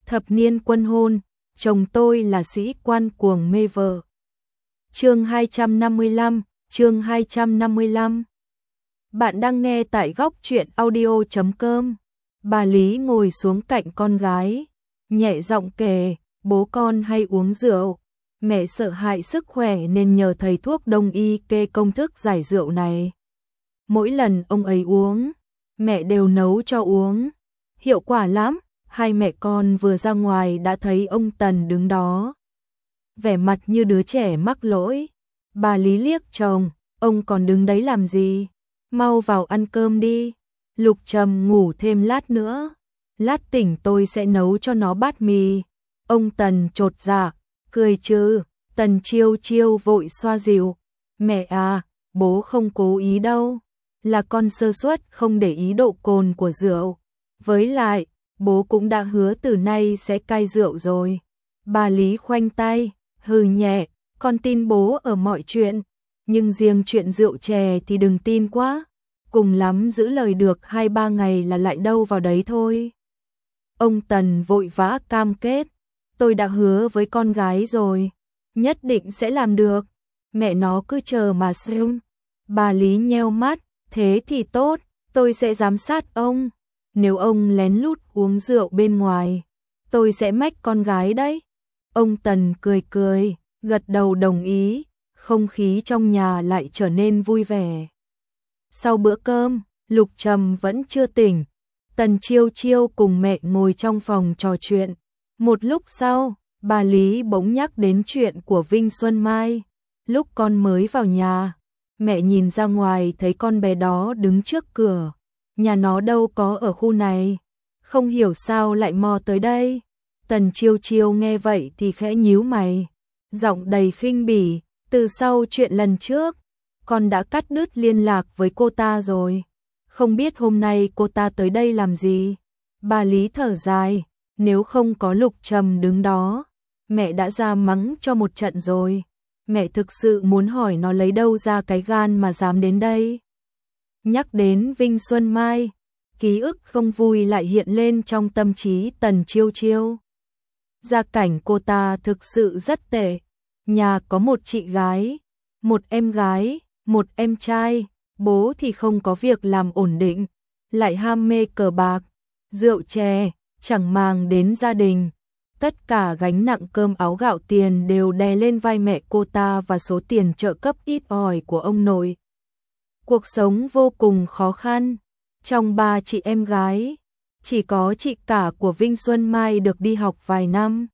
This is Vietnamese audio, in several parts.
thập niên quân hôn, chồng tôi là sĩ quan cuồng mê vợ. Chương 255, chương 255. Bạn đang nghe tại góc truyện audio.com. Bà Lý ngồi xuống cạnh con gái, nhẹ giọng kể, bố con hay uống rượu. Mẹ sợ hại sức khỏe nên nhờ thầy thuốc đông y kê công thức giải rượu này. Mỗi lần ông ấy uống, mẹ đều nấu cho uống. Hiệu quả lắm, hai mẹ con vừa ra ngoài đã thấy ông Tần đứng đó. Vẻ mặt như đứa trẻ mắc lỗi. Bà Lý liếc chồng, ông còn đứng đấy làm gì? Mau vào ăn cơm đi. Lục Trầm ngủ thêm lát nữa. Lát tỉnh tôi sẽ nấu cho nó bát mì. Ông Tần chột dạ, cười chứ. Tần Chiêu Chiêu vội xoa dịu. Mẹ à, bố không cố ý đâu. Là con sơ suất không để ý độ cồn của rượu. Với lại, bố cũng đã hứa từ nay sẽ cai rượu rồi. Bà Lý khoanh tay, hừ nhẹ, con tin bố ở mọi chuyện. Nhưng riêng chuyện rượu chè thì đừng tin quá. Cùng lắm giữ lời được 2-3 ngày là lại đâu vào đấy thôi. Ông Tần vội vã cam kết. Tôi đã hứa với con gái rồi. Nhất định sẽ làm được. Mẹ nó cứ chờ mà xem. Bà Lý nheo mắt. Thế thì tốt, tôi sẽ giám sát ông. Nếu ông lén lút uống rượu bên ngoài, tôi sẽ mách con gái đấy. Ông Tần cười cười, gật đầu đồng ý. Không khí trong nhà lại trở nên vui vẻ. Sau bữa cơm, Lục Trầm vẫn chưa tỉnh. Tần Chiêu Chiêu cùng mẹ ngồi trong phòng trò chuyện. Một lúc sau, bà Lý bỗng nhắc đến chuyện của Vinh Xuân Mai. Lúc con mới vào nhà, mẹ nhìn ra ngoài thấy con bé đó đứng trước cửa. Nhà nó đâu có ở khu này. Không hiểu sao lại mò tới đây. Tần Chiêu Chiêu nghe vậy thì khẽ nhíu mày. Giọng đầy khinh bỉ. Từ sau chuyện lần trước, con đã cắt đứt liên lạc với cô ta rồi. Không biết hôm nay cô ta tới đây làm gì. Bà Lý thở dài. Nếu không có Lục Trầm đứng đó, mẹ đã ra mắng cho một trận rồi. Mẹ thực sự muốn hỏi nó lấy đâu ra cái gan mà dám đến đây. Nhắc đến Vinh Xuân Mai, ký ức không vui lại hiện lên trong tâm trí Tần Chiêu Chiêu. Gia cảnh cô ta thực sự rất tệ. Nhà có một chị gái, một em gái, một em trai. Bố thì không có việc làm ổn định, lại ham mê cờ bạc, rượu chè, chẳng màng đến gia đình. Tất cả gánh nặng cơm áo gạo tiền đều đè lên vai mẹ cô ta và số tiền trợ cấp ít ỏi của ông nội. Cuộc sống vô cùng khó khăn. Trong 3 chị em gái, chỉ có chị cả của Vinh Xuân Mai được đi học vài năm.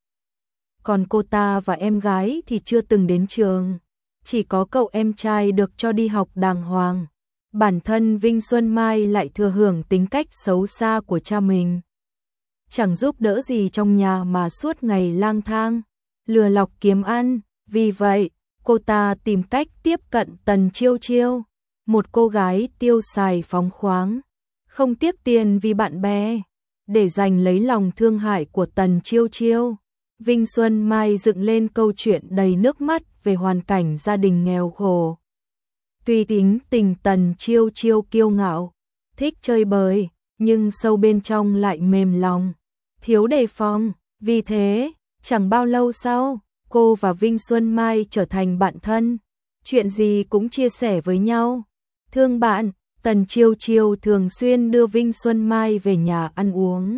Còn cô ta và em gái thì chưa từng đến trường. Chỉ có cậu em trai được cho đi học đàng hoàng. Bản thân Vinh Xuân Mai lại thừa hưởng tính cách xấu xa của cha mình. Chẳng giúp đỡ gì trong nhà mà suốt ngày lang thang, lừa lọc kiếm ăn. Vì vậy, cô ta tìm cách tiếp cận Tần Chiêu Chiêu, một cô gái tiêu xài phóng khoáng, không tiếc tiền vì bạn bè, để giành lấy lòng thương hại của Tần Chiêu Chiêu. Vinh Xuân Mai dựng lên câu chuyện đầy nước mắt về hoàn cảnh gia đình nghèo khổ. Tuy tính tình Tần Chiêu Chiêu kiêu ngạo, thích chơi bời, nhưng sâu bên trong lại mềm lòng, thiếu đề phòng. Vì thế, chẳng bao lâu sau, cô và Vinh Xuân Mai trở thành bạn thân, chuyện gì cũng chia sẻ với nhau. Thương bạn, Tần Chiêu Chiêu thường xuyên đưa Vinh Xuân Mai về nhà ăn uống,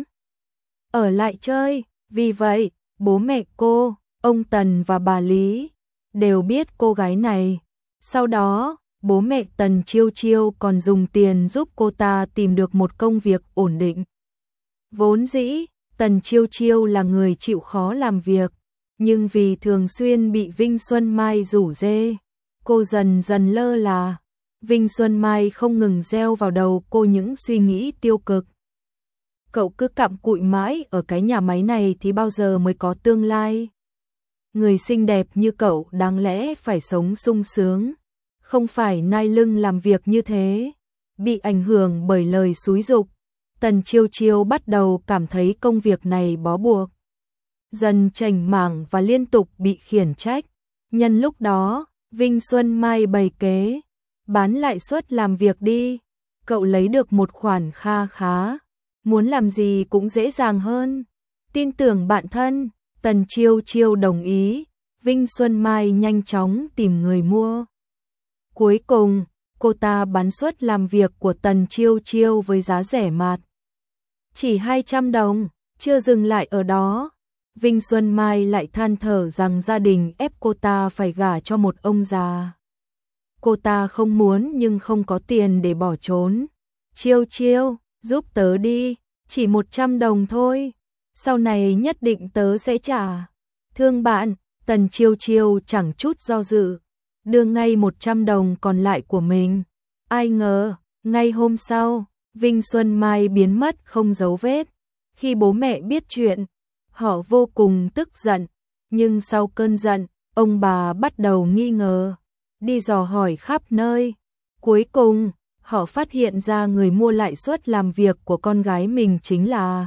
ở lại chơi. Vì vậy, bố mẹ cô, ông Tần và bà Lý đều biết cô gái này. Sau đó, bố mẹ Tần Chiêu Chiêu còn dùng tiền giúp cô ta tìm được một công việc ổn định. Vốn dĩ, Tần Chiêu Chiêu là người chịu khó làm việc, nhưng vì thường xuyên bị Vinh Xuân Mai rủ rê, cô dần dần lơ là. Vinh Xuân Mai không ngừng gieo vào đầu cô những suy nghĩ tiêu cực. Cậu cứ cặm cụi mãi ở cái nhà máy này thì bao giờ mới có tương lai? Người xinh đẹp như cậu đáng lẽ phải sống sung sướng, không phải nai lưng làm việc như thế. Bị ảnh hưởng bởi lời xúi giục, Tần Chiêu Chiêu bắt đầu cảm thấy công việc này bó buộc, dần chểnh mảng và liên tục bị khiển trách. Nhân lúc đó, Vinh Xuân Mai bày kế, bán lại suất làm việc đi, cậu lấy được một khoản kha khá, muốn làm gì cũng dễ dàng hơn. Tin tưởng bạn thân, Tần Chiêu Chiêu đồng ý, Vinh Xuân Mai nhanh chóng tìm người mua. Cuối cùng, cô ta bán suất làm việc của Tần Chiêu Chiêu với giá rẻ mạt. Chỉ 200 đồng, chưa dừng lại ở đó. Vinh Xuân Mai lại than thở rằng gia đình ép cô ta phải gả cho một ông già. Cô ta không muốn nhưng không có tiền để bỏ trốn. Chiêu Chiêu, giúp tớ đi, chỉ 100 đồng thôi. Sau này nhất định tớ sẽ trả. Thương bạn, Tần Chiêu Chiêu chẳng chút do dự, đưa ngay 100 đồng còn lại của mình. Ai ngờ, ngay hôm sau, Vinh Xuân Mai biến mất không dấu vết. Khi bố mẹ biết chuyện, họ vô cùng tức giận, nhưng sau cơn giận, ông bà bắt đầu nghi ngờ, đi dò hỏi khắp nơi. Cuối cùng, họ phát hiện ra người mua lại suất làm việc của con gái mình chính là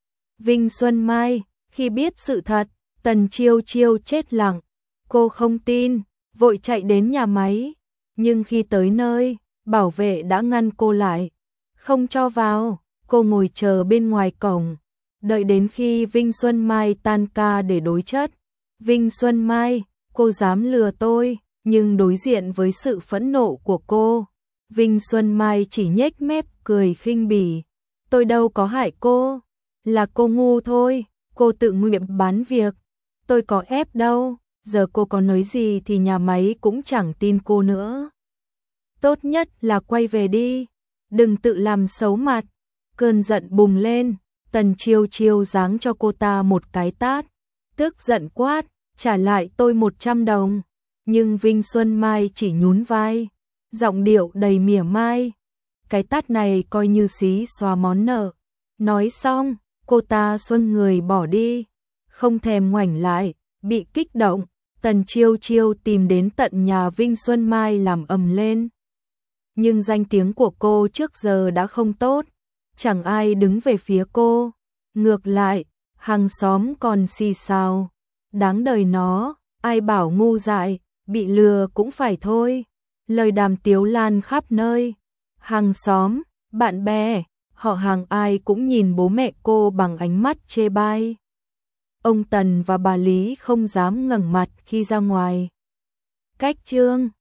Vinh Xuân Mai. Khi biết sự thật, Tần Chiêu Chiêu chết lặng. Cô không tin, vội chạy đến nhà máy. Nhưng khi tới nơi, bảo vệ đã ngăn cô lại, không cho vào. Cô ngồi chờ bên ngoài cổng, đợi đến khi Vinh Xuân Mai tan ca để đối chất. Vinh Xuân Mai, cô dám lừa tôi, nhưng đối diện với sự phẫn nộ của cô, Vinh Xuân Mai chỉ nhếch mép cười khinh bỉ. Tôi đâu có hại cô, là cô ngu thôi, cô tự nguyện bán việc, tôi có ép đâu, giờ cô có nói gì thì nhà máy cũng chẳng tin cô nữa. Tốt nhất là quay về đi, đừng tự làm xấu mặt. Cơn giận bùng lên, Tần Chiêu Chiêu giáng cho cô ta một cái tát, tức giận quát, trả lại tôi 100 đồng. Nhưng Vinh Xuân Mai chỉ nhún vai, giọng điệu đầy mỉa mai. Cái tát này coi như xí xóa món nợ. Nói xong, cô ta xoay người bỏ đi, không thèm ngoảnh lại. Bị kích động, Tần Chiêu Chiêu tìm đến tận nhà Vinh Xuân Mai làm ầm lên. Nhưng danh tiếng của cô trước giờ đã không tốt, chẳng ai đứng về phía cô. Ngược lại, hàng xóm còn xì xào. Đáng đời nó, ai bảo ngu dại, bị lừa cũng phải thôi. Lời đàm tiếu lan khắp nơi. Hàng xóm, bạn bè, họ hàng ai cũng nhìn bố mẹ cô bằng ánh mắt chê bai. Ông Tần và bà Lý không dám ngẩng mặt khi ra ngoài. Cách chương